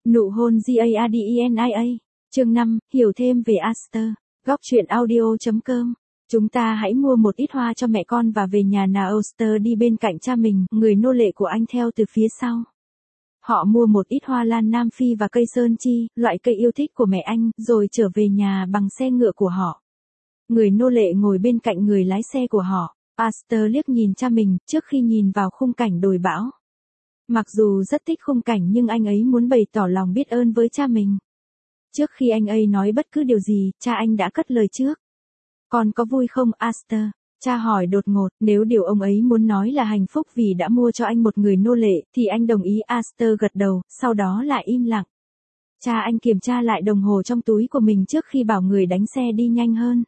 Nụ hôn GARDENIA. Chương 5, hiểu thêm về Aster. Góc truyện audio.com. Chúng ta hãy mua một ít hoa cho mẹ con và về nhà nào. Aster đi bên cạnh cha mình, người nô lệ của anh theo từ phía sau. Họ mua một ít hoa lan Nam Phi và cây sơn chi, loại cây yêu thích của mẹ anh, rồi trở về nhà bằng xe ngựa của họ. Người nô lệ ngồi bên cạnh người lái xe của họ. Aster liếc nhìn cha mình, trước khi nhìn vào khung cảnh đồi bão. Mặc dù rất thích khung cảnh nhưng anh ấy muốn bày tỏ lòng biết ơn với cha mình. Trước khi anh ấy nói bất cứ điều gì, cha anh đã cất lời trước. Con có vui không, Aster? Cha hỏi đột ngột. Nếu điều ông ấy muốn nói là hạnh phúc vì đã mua cho anh một người nô lệ, thì anh đồng ý. Aster gật đầu, sau đó lại im lặng. Cha anh kiểm tra lại đồng hồ trong túi của mình trước khi bảo người đánh xe đi nhanh hơn.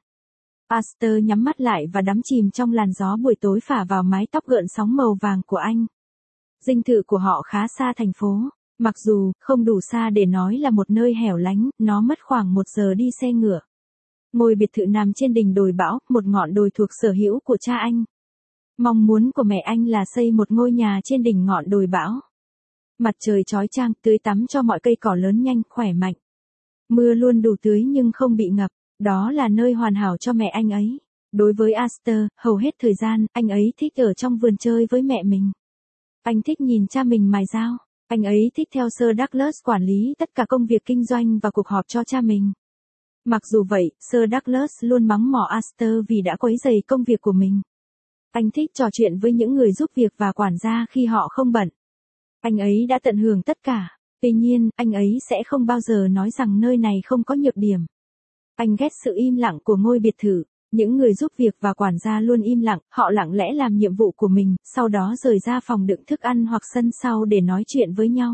Aster nhắm mắt lại và đắm chìm trong làn gió buổi tối phả vào mái tóc gợn sóng màu vàng của anh. Dinh thự của họ khá xa thành phố. Mặc dù không đủ xa để nói là một nơi hẻo lánh, nó mất khoảng 1 giờ đi xe ngựa. Ngôi biệt thự nằm trên đỉnh đồi bão, một ngọn đồi thuộc sở hữu của cha anh. Mong muốn của mẹ anh là xây một ngôi nhà trên đỉnh ngọn đồi bão. Mặt trời chói chang, tưới tắm cho mọi cây cỏ lớn nhanh, khỏe mạnh. Mưa luôn đủ tưới nhưng không bị ngập. Đó là nơi hoàn hảo cho mẹ anh ấy. Đối với Aster, hầu hết thời gian, anh ấy thích ở trong vườn chơi với mẹ mình. Anh thích nhìn cha mình mài dao. Anh ấy thích theo Sir Douglas quản lý tất cả công việc kinh doanh và cuộc họp cho cha mình. Mặc dù vậy, Sir Douglas luôn mắng mỏ Aster vì đã quấy rầy công việc của mình. Anh thích trò chuyện với những người giúp việc và quản gia khi họ không bận. Anh ấy đã tận hưởng tất cả. Tuy nhiên, anh ấy sẽ không bao giờ nói rằng nơi này không có nhược điểm. Anh ghét sự im lặng của ngôi biệt thự. Những người giúp việc và quản gia luôn im lặng, họ lặng lẽ làm nhiệm vụ của mình, sau đó rời ra phòng đựng thức ăn hoặc sân sau để nói chuyện với nhau.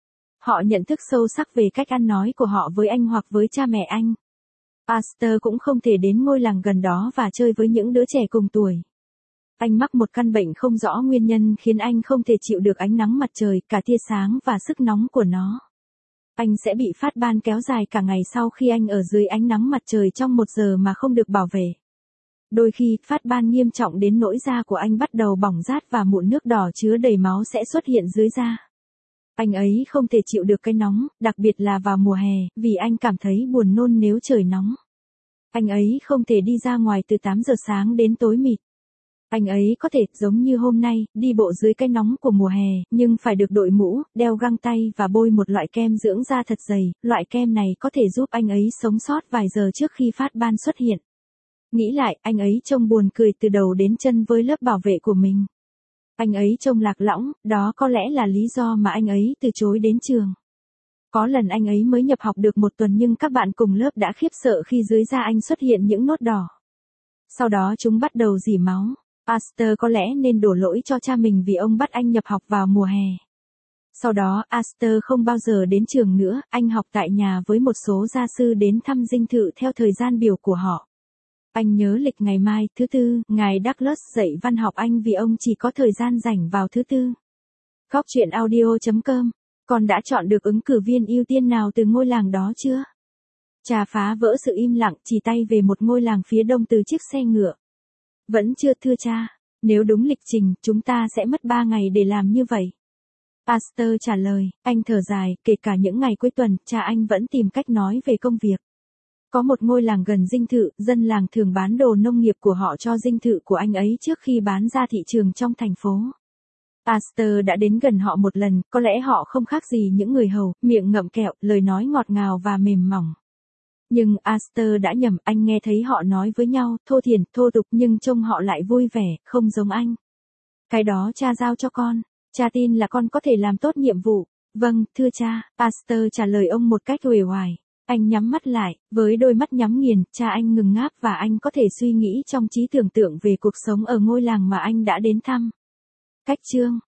Họ nhận thức sâu sắc về cách ăn nói của họ với anh hoặc với cha mẹ anh. Aster cũng không thể đến ngôi làng gần đó và chơi với những đứa trẻ cùng tuổi. Anh mắc một căn bệnh không rõ nguyên nhân khiến anh không thể chịu được ánh nắng mặt trời, cả tia sáng và sức nóng của nó. Anh sẽ bị phát ban kéo dài cả ngày sau khi anh ở dưới ánh nắng mặt trời trong 1 giờ mà không được bảo vệ. Đôi khi, phát ban nghiêm trọng đến nỗi da của anh bắt đầu bỏng rát và mụn nước đỏ chứa đầy máu sẽ xuất hiện dưới da. Anh ấy không thể chịu được cái nóng, đặc biệt là vào mùa hè, vì anh cảm thấy buồn nôn nếu trời nóng. Anh ấy không thể đi ra ngoài từ 8 giờ sáng đến tối mịt. Anh ấy có thể, giống như hôm nay, đi bộ dưới cái nóng của mùa hè, nhưng phải được đội mũ, đeo găng tay và bôi một loại kem dưỡng da thật dày. Loại kem này có thể giúp anh ấy sống sót vài giờ trước khi phát ban xuất hiện. Nghĩ lại, anh ấy trông buồn cười từ đầu đến chân với lớp bảo vệ của mình. Anh ấy trông lạc lõng, đó có lẽ là lý do mà anh ấy từ chối đến trường. Có lần anh ấy mới nhập học được 1 tuần nhưng các bạn cùng lớp đã khiếp sợ khi dưới da anh xuất hiện những nốt đỏ. Sau đó chúng bắt đầu rỉ máu. Aster có lẽ nên đổ lỗi cho cha mình vì ông bắt anh nhập học vào mùa hè. Sau đó, Aster không bao giờ đến trường nữa, anh học tại nhà với một số gia sư đến thăm dinh thự theo thời gian biểu của họ. Anh nhớ lịch ngày mai, thứ Tư, ngài Douglas dạy văn học Anh vì ông chỉ có thời gian rảnh vào thứ Tư. Góc truyện audio.com. Con đã chọn được ứng cử viên ưu tiên nào từ ngôi làng đó chưa? Cha phá vỡ sự im lặng, chỉ tay về một ngôi làng phía đông từ chiếc xe ngựa. Vẫn chưa, thưa cha. Nếu đúng lịch trình, chúng ta sẽ mất 3 ngày để làm như vậy. Aster trả lời. Anh thở dài, kể cả những ngày cuối tuần, cha anh vẫn tìm cách nói về công việc. Có một ngôi làng gần dinh thự, dân làng thường bán đồ nông nghiệp của họ cho dinh thự của anh ấy trước khi bán ra thị trường trong thành phố. Aster đã đến gần họ một lần, có lẽ họ không khác gì những người hầu, miệng ngậm kẹo, lời nói ngọt ngào và mềm mỏng. Nhưng Aster đã nhầm, anh nghe thấy họ nói với nhau, thô thiển, thô tục nhưng trông họ lại vui vẻ, không giống anh. Cái đó cha giao cho con. Cha tin là con có thể làm tốt nhiệm vụ. Vâng, thưa cha, Aster trả lời ông một cách uể oải. Anh nhắm mắt lại, với đôi mắt nhắm nghiền, cha anh ngừng ngáp và anh có thể suy nghĩ trong trí tưởng tượng về cuộc sống ở ngôi làng mà anh đã đến thăm. Cách chương